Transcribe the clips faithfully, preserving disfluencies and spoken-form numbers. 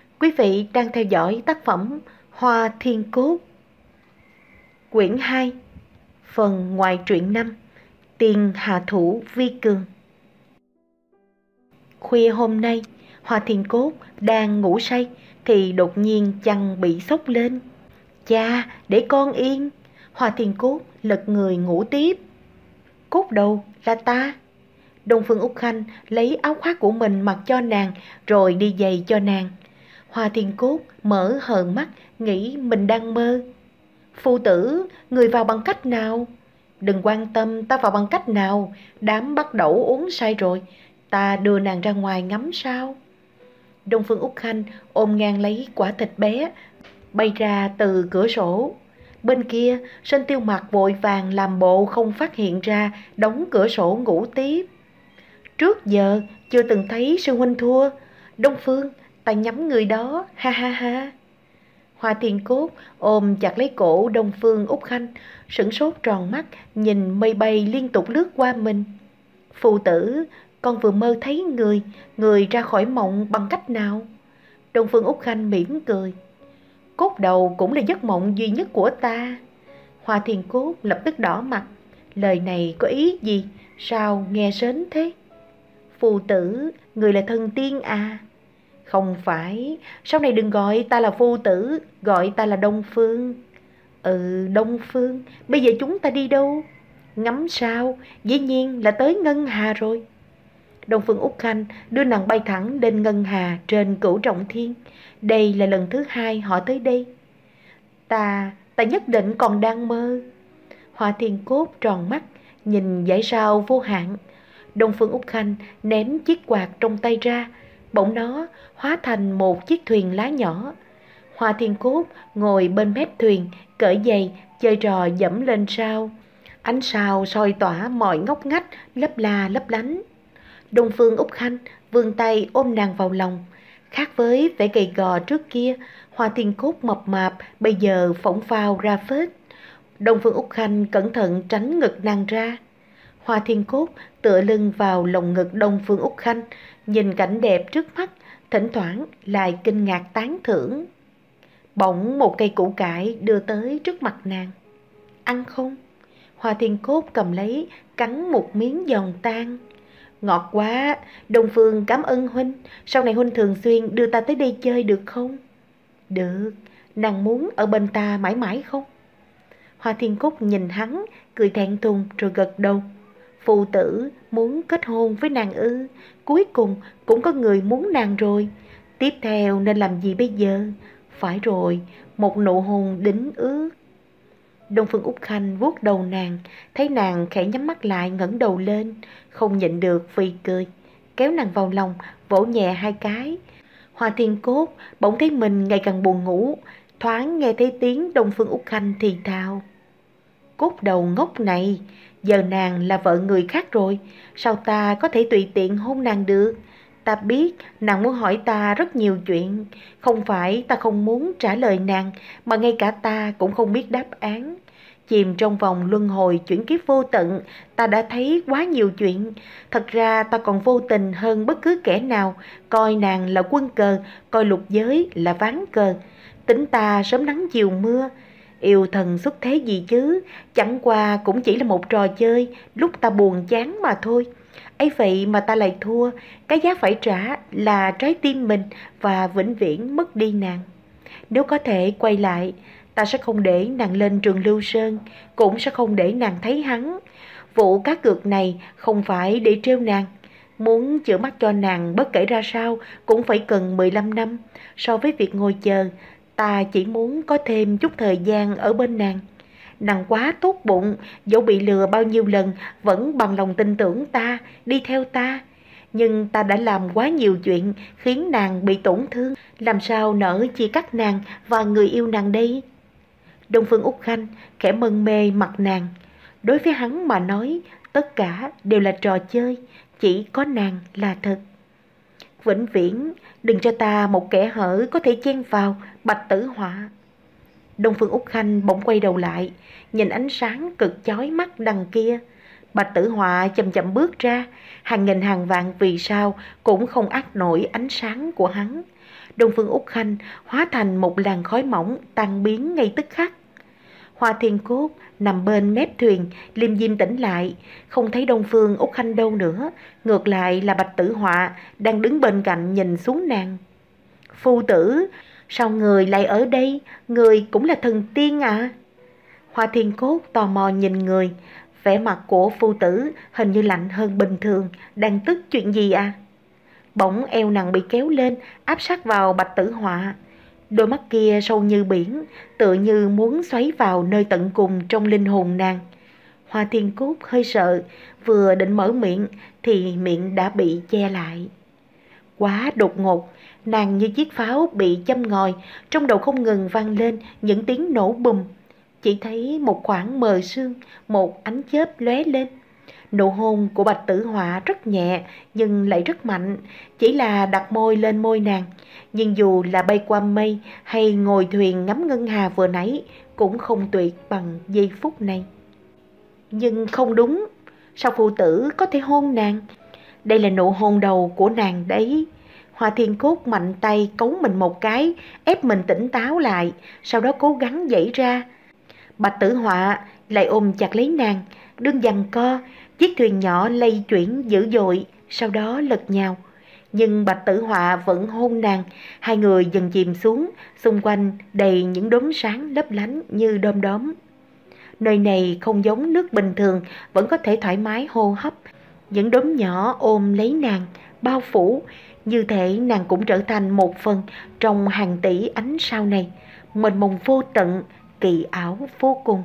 Quý vị đang theo dõi tác phẩm Hoa Thiên Cốt, quyển hai, phần ngoại truyện năm, Tiền hạ thủ vi cường. Khuya hôm nay, Hoa Thiên Cốt đang ngủ say thì đột nhiên chăn bị xốc lên. Cha, để con yên. Hoa Thiên Cốt lật người ngủ tiếp. Cốt đầu là ta. Đông Phương Úc Khanh lấy áo khoác của mình mặc cho nàng rồi đi giày cho nàng. Hoa Thiên Cốt mở hờ mắt, nghĩ mình đang mơ. Phu tử, người vào bằng cách nào? Đừng quan tâm ta vào bằng cách nào, đám bắt đẩu uống say rồi, ta đưa nàng ra ngoài ngắm sao. Đông Phương Úc Khanh ôm ngang lấy quả thịt bé, bay ra từ cửa sổ. Bên kia, Sơn Tiêu Mặc vội vàng làm bộ không phát hiện ra, đóng cửa sổ ngủ tiếp. Trước giờ chưa từng thấy sư huynh thua. Đông Phương, ta nhắm người đó, ha ha ha. Hoa Thiên Cốt ôm chặt lấy cổ Đông Phương Úc Khanh, sửng sốt tròn mắt, nhìn mây bay liên tục lướt qua mình. Phụ tử, con vừa mơ thấy người, người ra khỏi mộng bằng cách nào? Đông Phương Úc Khanh mỉm cười. Cốt đầu cũng là giấc mộng duy nhất của ta. Hoa Thiên Cốt lập tức đỏ mặt. Lời này có ý gì? Sao nghe sến thế? Phụ tử, người là thần tiên à? Không phải, sau này đừng gọi ta là phu tử, gọi ta là Đông Phương. Ừ, Đông Phương, bây giờ chúng ta đi đâu? Ngắm sao, dĩ nhiên là tới Ngân Hà rồi. Đông Phương Úc Khanh đưa nàng bay thẳng lên Ngân Hà trên Cửu Trọng Thiên. Đây là lần thứ hai họ tới đây. Ta, ta nhất định còn đang mơ. Hoa Thiên Cốt tròn mắt, nhìn dãy sao vô hạn. Đông Phương Úc Khanh ném chiếc quạt trong tay ra, bỗng nó hóa thành một chiếc thuyền lá nhỏ. Hoa Thiên Cốt ngồi bên mép thuyền, cởi giày, chơi trò dẫm lên sao. Ánh sao soi tỏa mọi ngóc ngách, lấp la lấp lánh. Đông Phương Úc Khanh vươn tay ôm nàng vào lòng. Khác với vẻ gầy gò trước kia, Hoa Thiên Cốt mập mạp bây giờ phỏng phao ra phết. Đông Phương Úc Khanh cẩn thận tránh ngực nàng ra. Hoa Thiên Cốt tựa lưng vào lồng ngực Đông Phương Úc Khanh, nhìn cảnh đẹp trước mắt, thỉnh thoảng lại kinh ngạc tán thưởng. Bỗng một cây củ cải đưa tới trước mặt nàng. Ăn không? Hoa Thiên Cốt cầm lấy, cắn một miếng giòn tan. Ngọt quá, Đông Phương cảm ơn huynh, sau này huynh thường xuyên đưa ta tới đây chơi được không? Được, nàng muốn ở bên ta mãi mãi không? Hoa Thiên Cốt nhìn hắn, cười thẹn thùng rồi gật đầu. Phụ tử muốn kết hôn với nàng ư? Cuối cùng cũng có người muốn nàng rồi. Tiếp theo nên làm gì bây giờ? Phải rồi, một nụ hôn đính ước. Đông Phương Úc Khanh vuốt đầu nàng, thấy nàng khẽ nhắm mắt lại ngẩng đầu lên, không nhịn được phì cười, kéo nàng vào lòng, vỗ nhẹ hai cái. Hoa Thiên Cốt bỗng thấy mình ngày càng buồn ngủ, thoáng nghe thấy tiếng Đông Phương Úc Khanh thì thào. Cốt đầu ngốc này, giờ nàng là vợ người khác rồi, sao ta có thể tùy tiện hôn nàng được? Ta biết nàng muốn hỏi ta rất nhiều chuyện, không phải ta không muốn trả lời nàng, mà ngay cả ta cũng không biết đáp án. Chìm trong vòng luân hồi chuyển kiếp vô tận, ta đã thấy quá nhiều chuyện. Thật ra ta còn vô tình hơn bất cứ kẻ nào, coi nàng là quân cờ, coi lục giới là ván cờ. Tính ta sớm nắng chiều mưa, yêu thần xuất thế gì chứ, chẳng qua cũng chỉ là một trò chơi, lúc ta buồn chán mà thôi. Ấy vậy mà ta lại thua, cái giá phải trả là trái tim mình và vĩnh viễn mất đi nàng. Nếu có thể quay lại, ta sẽ không để nàng lên Trường Lưu Sơn, cũng sẽ không để nàng thấy hắn. Vụ cá cược này không phải để trêu nàng. Muốn chữa mắt cho nàng bất kể ra sao cũng phải cần mười lăm năm. So với việc ngồi chờ, ta chỉ muốn có thêm chút thời gian ở bên nàng. Nàng quá tốt bụng, dẫu bị lừa bao nhiêu lần vẫn bằng lòng tin tưởng ta, đi theo ta. Nhưng ta đã làm quá nhiều chuyện khiến nàng bị tổn thương, làm sao nỡ chia cắt nàng và người yêu nàng đây? Đông Phương Úc Khanh khẽ mân mê mặt nàng. Đối với hắn mà nói, tất cả đều là trò chơi, chỉ có nàng là thật. Vĩnh viễn đừng cho ta một kẻ hở có thể chen vào, Bạch Tử Họa. Đông Phương Úc Khanh bỗng quay đầu lại, nhìn ánh sáng cực chói mắt đằng kia. Bạch Tử Họa chậm chậm bước ra, hàng nghìn hàng vạn vì sao cũng không át nổi ánh sáng của hắn. Đông Phương Úc Khanh hóa thành một làn khói mỏng tan biến ngay tức khắc. Hoa Thiên Cốt nằm bên mép thuyền, liêm diêm tỉnh lại, không thấy Đông Phương Úc Khanh đâu nữa, ngược lại là Bạch Tử Họa đang đứng bên cạnh nhìn xuống nàng. Phu tử, sao người lại ở đây, người cũng là thần tiên à? Hoa Thiên Cốt tò mò nhìn người, vẻ mặt của phu tử hình như lạnh hơn bình thường, đang tức chuyện gì à? Bỗng eo nàng bị kéo lên, áp sát vào Bạch Tử Họa. Đôi mắt kia sâu như biển, tựa như muốn xoáy vào nơi tận cùng trong linh hồn nàng. Hoa Thiên Cốt hơi sợ, vừa định mở miệng thì miệng đã bị che lại. Quá đột ngột, nàng như chiếc pháo bị châm ngòi, trong đầu không ngừng vang lên những tiếng nổ bùm. Chỉ thấy một khoảng mờ sương, một ánh chớp lóe lên. Nụ hôn của Bạch Tử Họa rất nhẹ nhưng lại rất mạnh, chỉ là đặt môi lên môi nàng. Nhưng dù là bay qua mây hay ngồi thuyền ngắm ngân hà vừa nãy cũng không tuyệt bằng giây phút này. Nhưng không đúng, sao phu tử có thể hôn nàng? Đây là nụ hôn đầu của nàng đấy. Hoa Thiên Cốt mạnh tay cấu mình một cái, ép mình tỉnh táo lại, sau đó cố gắng giãy ra. Bạch Tử Họa lại ôm chặt lấy nàng, đương giằng co, chiếc thuyền nhỏ lay chuyển dữ dội, sau đó lật nhào. Nhưng Bạch Tử Họa vẫn hôn nàng, hai người dần chìm xuống, xung quanh đầy những đốm sáng lấp lánh như đom đóm. Nơi này không giống nước bình thường, vẫn có thể thoải mái hô hấp. Những đốm nhỏ ôm lấy nàng, bao phủ, như thể nàng cũng trở thành một phần trong hàng tỷ ánh sao này, mênh mông vô tận, kỳ ảo vô cùng.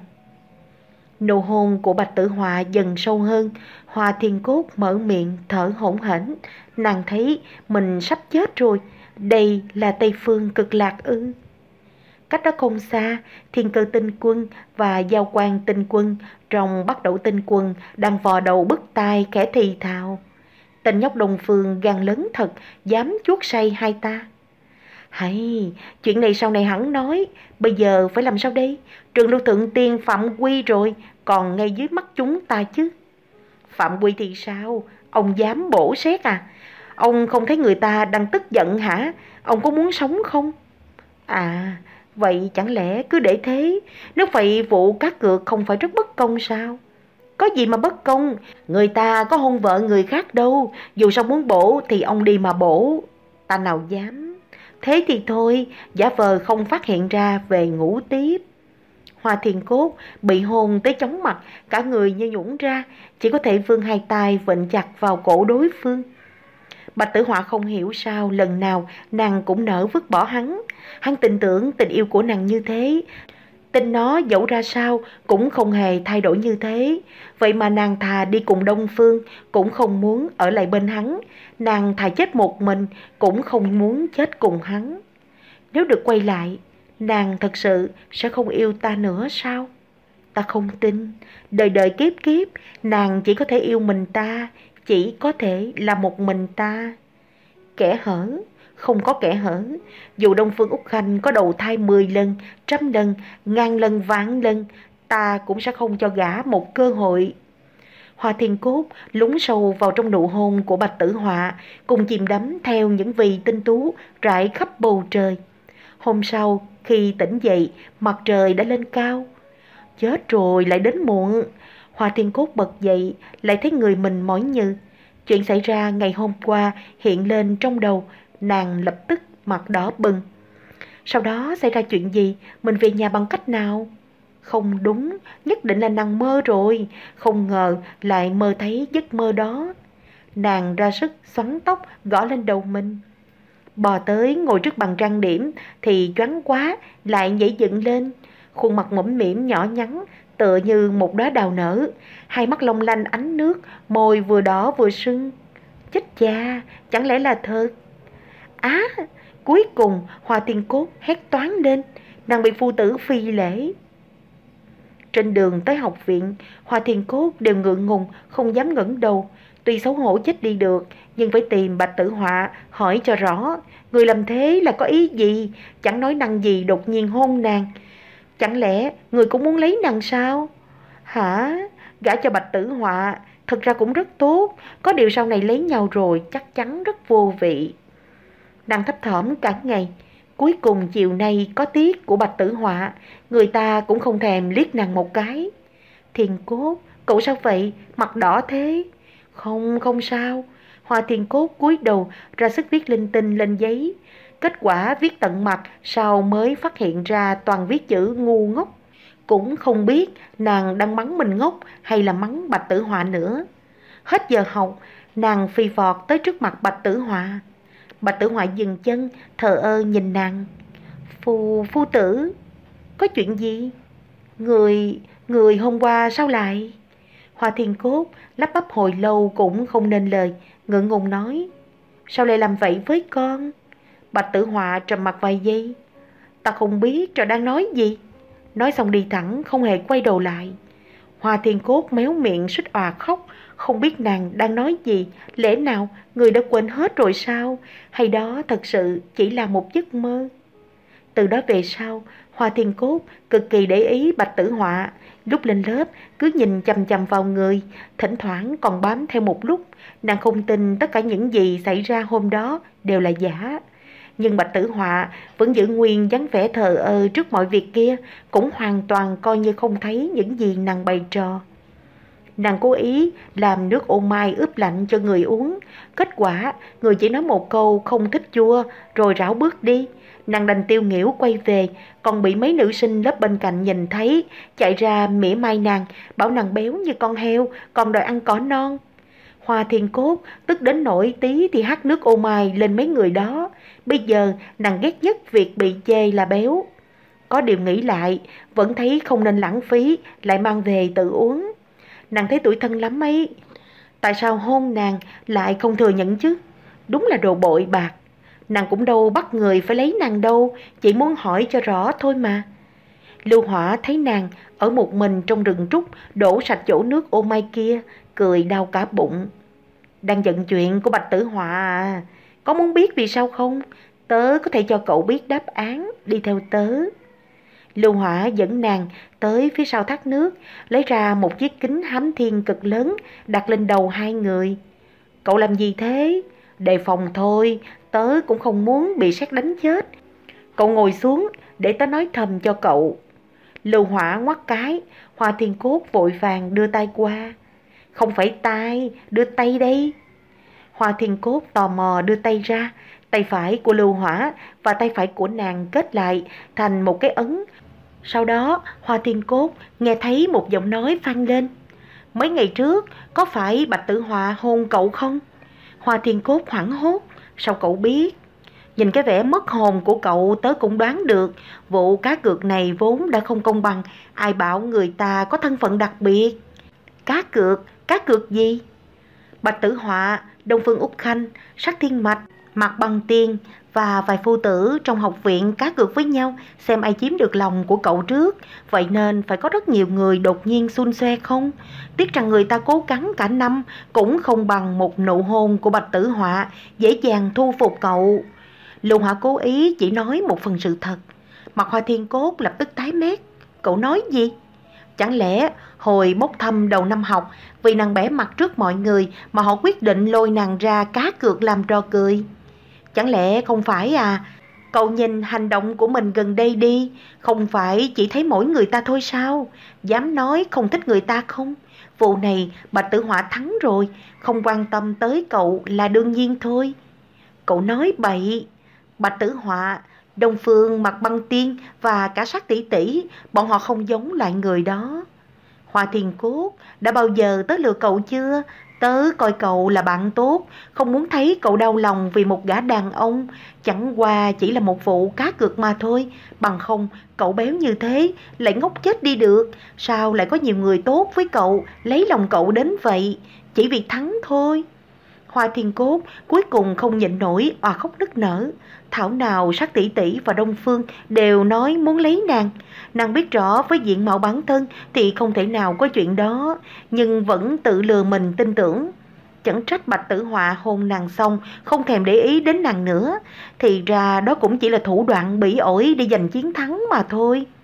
Nụ hôn của Bạch Tử Họa dần sâu hơn, Hoa Thiên Cốt mở miệng thở hổn hển. Nàng thấy mình sắp chết rồi, đây là Tây Phương Cực Lạc ư? Cách đó không xa, Thiên Cơ Tinh Quân và Giao Quang Tinh Quân trong Bắc Đẩu Tinh Quân đang vò đầu bứt tai khẽ thì thào. Tên nhóc Đông Phương gan lớn thật, dám chuốt say hai ta. Hay, chuyện này sau này hắn nói, bây giờ phải làm sao đây? Trường Lưu Thượng Tiên phạm quy rồi, còn ngay dưới mắt chúng ta chứ. Phạm quy thì sao? Ông dám bổ xét à? Ông không thấy người ta đang tức giận hả? Ông có muốn sống không? À, vậy chẳng lẽ cứ để thế? Nếu vậy vụ cá cược không phải rất bất công sao? Có gì mà bất công, người ta có hôn vợ người khác đâu, dù sao muốn bổ thì ông đi mà bổ. Ta nào dám. Thế thì thôi, giả vờ không phát hiện ra về ngủ tiếp. Hoa Thiên Cốt bị hôn tới chóng mặt, cả người như nhũn ra, chỉ có thể vươn hai tay vịn chặt vào cổ đối phương. Bạch Tử Họa không hiểu sao lần nào nàng cũng nỡ vứt bỏ hắn. Hắn tin tưởng tình yêu của nàng như thế, tin nó dẫu ra sao cũng không hề thay đổi như thế. Vậy mà nàng thà đi cùng Đông Phương cũng không muốn ở lại bên hắn. Nàng thà chết một mình cũng không muốn chết cùng hắn. Nếu được quay lại, nàng thật sự sẽ không yêu ta nữa sao? Ta không tin. Đời đời kiếp kiếp, nàng chỉ có thể yêu mình ta, chỉ có thể là một mình ta. Kẻ hở, không có kẻ hở. Dù Đông Phương Úc Khanh có đầu thai mười lần, trăm lần, ngàn lần, vạn lần, ta cũng sẽ không cho gã một cơ hội. Hoa Thiên Cốt lún sâu vào trong nụ hôn của Bạch Tử Họa, cùng chìm đắm theo những vì tinh tú rải khắp bầu trời. Hôm sau, khi tỉnh dậy, mặt trời đã lên cao. Chết rồi, lại đến muộn. Hoa Thiên Cốt bật dậy, lại thấy người mình mỏi nhừ. Chuyện xảy ra ngày hôm qua hiện lên trong đầu, nàng lập tức mặt đỏ bừng. Sau đó xảy ra chuyện gì? Mình về nhà bằng cách nào? Không đúng, nhất định là nàng mơ rồi. Không ngờ lại mơ thấy giấc mơ đó. Nàng ra sức xoắn tóc gõ lên đầu mình. Bò tới ngồi trước bàn trang điểm thì choáng quá, lại nhảy dựng lên. Khuôn mặt mũm mĩm nhỏ nhắn, tựa như một đóa đào nở, hai mắt long lanh ánh nước, môi vừa đỏ vừa sưng. Chết cha, chẳng lẽ là thật? Á, à, cuối cùng Hoa Thiên Cốt hét toáng lên, nàng bị phu tử phi lễ. Trên đường tới học viện, Hoa Thiên Cốt đều ngượng ngùng, không dám ngẩng đầu. Tuy xấu hổ chết đi được, nhưng phải tìm Bạch Tử Họa hỏi cho rõ. Người làm thế là có ý gì? Chẳng nói năng gì đột nhiên hôn nàng. Chẳng lẽ người cũng muốn lấy nàng sao? Hả? Gả cho Bạch Tử Họa thực ra cũng rất tốt, có điều sau này lấy nhau rồi chắc chắn rất vô vị. Nàng thấp thỏm cả ngày, cuối cùng chiều nay có tiết của Bạch Tử Họa, người ta cũng không thèm liếc nàng một cái. Thiên Cốt, cậu sao vậy, mặt đỏ thế? Không, không sao. Hoa Thiên Cốt cúi đầu ra sức viết linh tinh lên giấy. Kết quả viết tận mặt, sau mới phát hiện ra toàn viết chữ ngu ngốc. Cũng không biết nàng đang mắng mình ngốc hay là mắng Bạch Tử Họa nữa. Hết giờ học, nàng phi vọt tới trước mặt Bạch Tử Họa. Bạch Tử Họa dừng chân, thờ ơ nhìn nàng. Phu, phu tử, có chuyện gì? Người, người hôm qua sao lại? Hoa Thiên Cốt lắp bắp hồi lâu cũng không nên lời, ngượng ngùng nói. Sao lại làm vậy với con? Bạch Tử Họa trầm mặc vài giây. Ta không biết trò đang nói gì. Nói xong đi thẳng, không hề quay đầu lại. Hoa Thiên Cốt méo miệng suýt òa khóc, không biết nàng đang nói gì. Lẽ nào người đã quên hết rồi sao? Hay đó thật sự chỉ là một giấc mơ? Từ đó về sau, Hoa Thiên Cốt cực kỳ để ý Bạch Tử Họa. Lúc lên lớp cứ nhìn chằm chằm vào người, thỉnh thoảng còn bám theo một lúc. Nàng không tin tất cả những gì xảy ra hôm đó đều là giả. Nhưng Bạch Tử Họa vẫn giữ nguyên dáng vẻ thờ ơ trước mọi việc kia, cũng hoàn toàn coi như không thấy những gì nàng bày trò. Nàng cố ý làm nước ô mai ướp lạnh cho người uống. Kết quả người chỉ nói một câu không thích chua rồi rảo bước đi. Nàng đành tiêu nghỉu quay về, còn bị mấy nữ sinh lớp bên cạnh nhìn thấy, chạy ra mỉa mai nàng, bảo nàng béo như con heo, còn đòi ăn cỏ non. Hoa Thiên Cốt tức đến nỗi tí thì hắt nước ô mai lên mấy người đó. Bây giờ nàng ghét nhất việc bị chê là béo. Có điều nghĩ lại, vẫn thấy không nên lãng phí, lại mang về tự uống. Nàng thấy tủi thân lắm ấy. Tại sao hôn nàng lại không thừa nhận chứ? Đúng là đồ bội bạc. Nàng cũng đâu bắt người phải lấy nàng đâu, chỉ muốn hỏi cho rõ thôi mà. Lưu Hỏa thấy nàng ở một mình trong rừng trúc, đổ sạch chỗ nước ô mai kia, cười đau cả bụng. Đang giận chuyện của Bạch Tử Họa à? Có muốn biết vì sao không? Tớ có thể cho cậu biết đáp án, đi theo tớ. Lưu Hỏa dẫn nàng tới phía sau thác nước, lấy ra một chiếc kính hám thiên cực lớn, đặt lên đầu hai người. Cậu làm gì thế? Đề phòng thôi, tớ cũng không muốn bị sét đánh chết. Cậu ngồi xuống để tớ nói thầm cho cậu. Lưu Hỏa ngoắt cái, Hoa Thiên Cốt vội vàng đưa tay qua. Không phải tay, đưa tay đây. Hoa Thiên Cốt tò mò đưa tay ra, tay phải của Lưu Hỏa và tay phải của nàng kết lại thành một cái ấn. Sau đó Hoa Thiên Cốt nghe thấy một giọng nói vang lên. Mấy ngày trước có phải Bạch Tử Họa hôn cậu không? Hoa Thiên Cốt hoảng hốt. Sao cậu biết? Nhìn cái vẻ mất hồn của cậu tớ cũng đoán được. Vụ cá cược này vốn đã không công bằng, ai bảo người ta có thân phận đặc biệt. Cá cược? Cá cược gì? Bạch Tử Họa, Đông Phương Úc Khanh, Sắc Thiên Mạch, Mạc Băng Tiên và vài phu tử trong học viện cá cược với nhau xem ai chiếm được lòng của cậu trước. Vậy nên phải có rất nhiều người đột nhiên xun xoe không? Tiếc rằng người ta cố gắng cả năm cũng không bằng một nụ hôn của Bạch Tử Họa dễ dàng thu phục cậu. Lưu Hỏa cố ý chỉ nói một phần sự thật. Mặt Hoa Thiên Cốt lập tức tái mét. Cậu nói gì? Chẳng lẽ hồi bốc thăm đầu năm học, vì nàng bẻ mặt trước mọi người mà họ quyết định lôi nàng ra cá cược làm trò cười? Chẳng lẽ không phải à? Cậu nhìn hành động của mình gần đây đi, không phải chỉ thấy mỗi người ta thôi sao? Dám nói không thích người ta không? Vụ này Bạch Tử Họa thắng rồi, không quan tâm tới cậu là đương nhiên thôi. Cậu nói bậy. Bạch Tử Họa, Đông Phương, Mạc Băng Tiên và cả Sắc tỷ tỷ, bọn họ không giống loại người đó. Hoa Thiên Cốt, đã bao giờ tớ lừa cậu chưa? Tớ coi cậu là bạn tốt, không muốn thấy cậu đau lòng vì một gã đàn ông. Chẳng qua chỉ là một vụ cá cược mà thôi. Bằng không, cậu béo như thế, lại ngốc chết đi được. Sao lại có nhiều người tốt với cậu, lấy lòng cậu đến vậy? Chỉ vì thắng thôi. Hoa Thiên Cốt cuối cùng không nhịn nổi, òa khóc nức nở. Thảo nào Sắc tỷ tỷ và Đông Phương đều nói muốn lấy nàng. Nàng biết rõ với diện mạo bản thân thì không thể nào có chuyện đó, nhưng vẫn tự lừa mình tin tưởng. Chẳng trách Bạch Tử Họa hôn nàng xong không thèm để ý đến nàng nữa. Thì ra đó cũng chỉ là thủ đoạn bỉ ổi để giành chiến thắng mà thôi.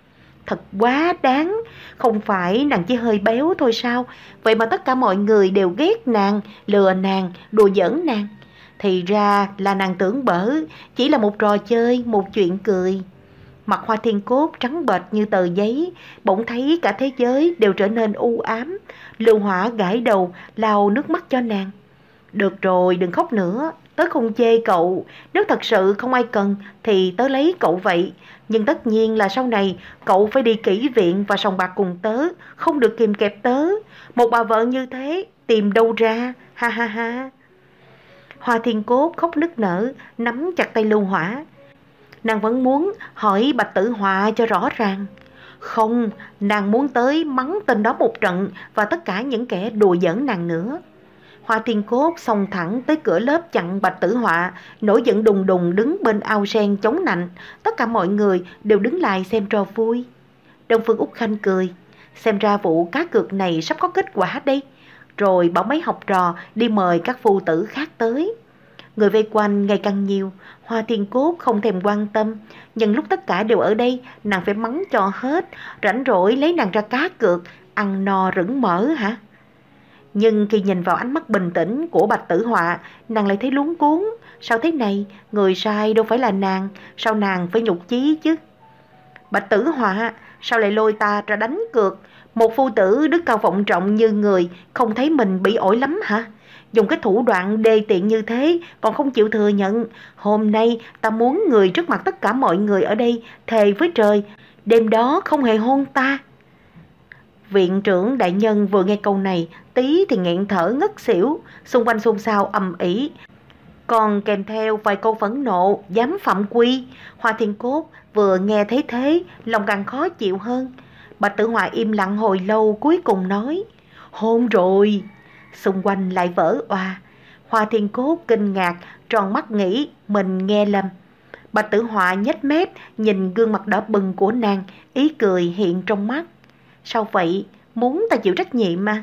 Thật quá đáng, không phải nàng chỉ hơi béo thôi sao? Vậy mà tất cả mọi người đều ghét nàng, lừa nàng, đùa giỡn nàng. Thì ra là nàng tưởng bở, chỉ là một trò chơi, một chuyện cười. Mặt Hoa Thiên Cốt trắng bệch như tờ giấy, bỗng thấy cả thế giới đều trở nên u ám. Lưu Hỏa gãi đầu, lau nước mắt cho nàng. Được rồi, đừng khóc nữa, tớ không chê cậu, nếu thật sự không ai cần thì tớ lấy cậu vậy. Nhưng tất nhiên là sau này cậu phải đi kỹ viện và sòng bạc cùng tớ, không được kìm kẹp tớ. Một bà vợ như thế tìm đâu ra, ha ha ha. Hoa Thiên Cốt khóc nức nở, nắm chặt tay Lưu Hỏa. Nàng vẫn muốn hỏi Bạch Tử Họa cho rõ ràng. Không, nàng muốn tới mắng tên đó một trận và tất cả những kẻ đùa giỡn nàng nữa. Hoa Thiên Cốt xông thẳng tới cửa lớp chặn Bạch Tử Họa, nổi giận đùng đùng đứng bên ao sen chống nạnh. Tất cả mọi người đều đứng lại xem trò vui. Đông Phương Úc Khanh cười, xem ra vụ cá cược này sắp có kết quả đây. Rồi bảo mấy học trò đi mời các phu tử khác tới. Người vây quanh ngày càng nhiều, Hoa Thiên Cốt không thèm quan tâm. Nhưng lúc tất cả đều ở đây, nàng phải mắng cho hết. Rảnh rỗi lấy nàng ra cá cược, ăn no rửng mỡ hả? Nhưng khi nhìn vào ánh mắt bình tĩnh của Bạch Tử Họa, nàng lại thấy luống cuống. Sao thế này, người sai đâu phải là nàng, sao nàng phải nhục chí chứ? Bạch Tử Họa, sao lại lôi ta ra đánh cược? Một phu tử đức cao vọng trọng như người, không thấy mình bị ổi lắm hả? Dùng cái thủ đoạn đê tiện như thế còn không chịu thừa nhận. Hôm nay ta muốn người trước mặt tất cả mọi người ở đây thề với trời, đêm đó không hề hôn ta. Viện trưởng đại nhân vừa nghe câu này, tí thì nghẹn thở ngất xỉu, xung quanh xôn xao ầm ĩ. Còn kèm theo vài câu phẫn nộ, dám phạm quy. Hoa Thiên Cốt vừa nghe thấy thế, lòng càng khó chịu hơn. Bạch Tử Họa im lặng hồi lâu, cuối cùng nói, hôn rồi. Xung quanh lại vỡ òa. Hoa Thiên Cốt kinh ngạc, tròn mắt nghĩ mình nghe lầm. Bạch Tử Họa nhếch mép, nhìn gương mặt đỏ bừng của nàng, ý cười hiện trong mắt. Sao vậy? Muốn ta chịu trách nhiệm mà.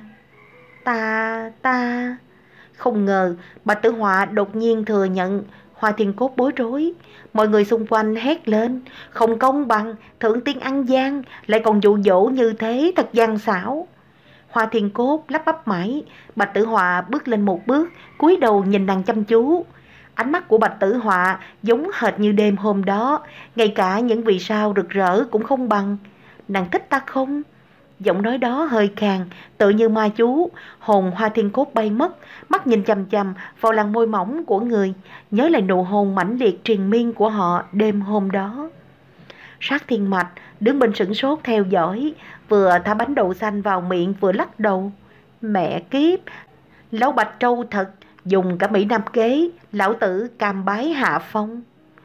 Ta... ta... Không ngờ Bạch Tử Họa đột nhiên thừa nhận. Hoa Thiên Cốt bối rối. Mọi người xung quanh hét lên, không công bằng, thượng tiên ăn gian, lại còn dụ dỗ như thế, thật gian xảo. Hoa Thiên Cốt lắp bắp mãi. Bạch Tử Họa bước lên một bước, cúi đầu nhìn nàng chăm chú. Ánh mắt của Bạch Tử Họa giống hệt như đêm hôm đó, ngay cả những vì sao rực rỡ cũng không bằng. Nàng thích ta không? Giọng nói đó hơi khàn, tự như ma chú. Hồn Hoa Thiên Cốt bay mất, mắt nhìn chằm chằm vào làn môi mỏng của người, nhớ lại nụ hôn mãnh liệt triền miên của họ đêm hôm đó. Sát Thiên Mạch đứng bên sửng sốt theo dõi, vừa thả bánh đậu xanh vào miệng vừa lắc đầu. Mẹ kiếp, lão Bạch trâu thật, dùng cả Mỹ Nam kế, lão tử cam bái hạ phong.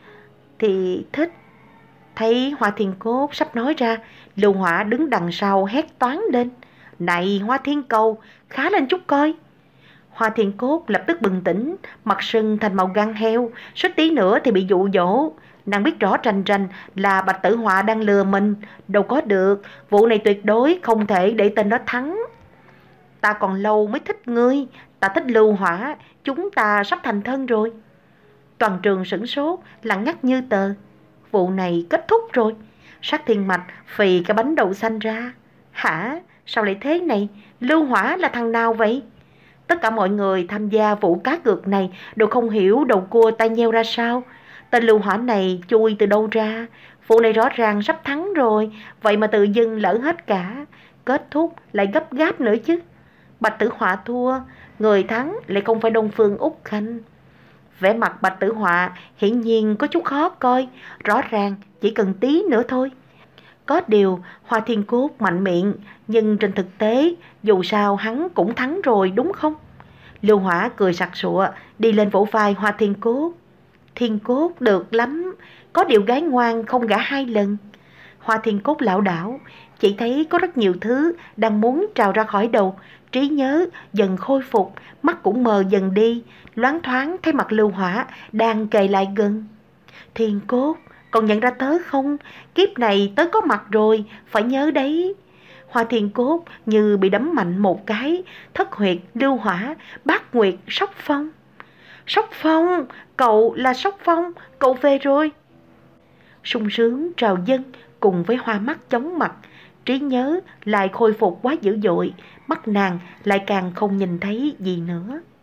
Thì thích. Thấy Hoa Thiên Cốt sắp nói ra, Lưu Hỏa đứng đằng sau hét toáng lên. Này Hoa Thiên Cầu, khá lên chút coi. Hoa Thiên Cốt lập tức bừng tỉnh, mặt sưng thành màu gan heo, suýt tí nữa thì bị dụ dỗ. Nàng biết rõ rành rành là Bạch Tử Họa đang lừa mình, đâu có được, vụ này tuyệt đối không thể để tên đó thắng. Ta còn lâu mới thích ngươi, ta thích Lưu Hỏa, chúng ta sắp thành thân rồi. Toàn trường sửng sốt, lặng ngắt như tờ. Vụ này kết thúc rồi. Sát Thiên Mạch phì cái bánh đậu xanh ra. Hả? Sao lại thế này? Lưu Hỏa là thằng nào vậy? Tất cả mọi người tham gia vụ cá cược này đều không hiểu đầu cua tai nheo ra sao. Tên Lưu Hỏa này chui từ đâu ra? Vụ này rõ ràng sắp thắng rồi, vậy mà tự dưng lỡ hết cả. Kết thúc lại gấp gáp nữa chứ. Bạch Tử Họa thua, người thắng lại không phải Đông Phương Úc Khanh. Vẻ mặt Bạch Tử Họa hiển nhiên có chút khó coi, rõ ràng chỉ cần tí nữa thôi. Có điều Hoa Thiên Cốt mạnh miệng, nhưng trên thực tế dù sao hắn cũng thắng rồi đúng không? Lưu Hỏa cười sặc sụa, đi lên vỗ vai Hoa Thiên Cốt. Thiên Cốt được lắm, có điều gái ngoan không gả hai lần. Hoa Thiên Cốt lảo đảo, chỉ thấy có rất nhiều thứ đang muốn trào ra khỏi đầu. Trí nhớ dần khôi phục, mắt cũng mờ dần đi, loáng thoáng thấy mặt Lưu Hỏa đang kề lại gần. Thiên Cốt, còn nhận ra tớ không? Kiếp này tớ có mặt rồi, phải nhớ đấy. Hoa Thiên Cốt như bị đấm mạnh một cái, thất huyệt, Lưu Hỏa, bát nguyệt, Sóc Phong. Sóc Phong, cậu là Sóc Phong, cậu về rồi. sung sướng trào dâng cùng với hoa mắt chóng mặt. Trí nhớ lại khôi phục quá dữ dội, mắt nàng lại càng không nhìn thấy gì nữa.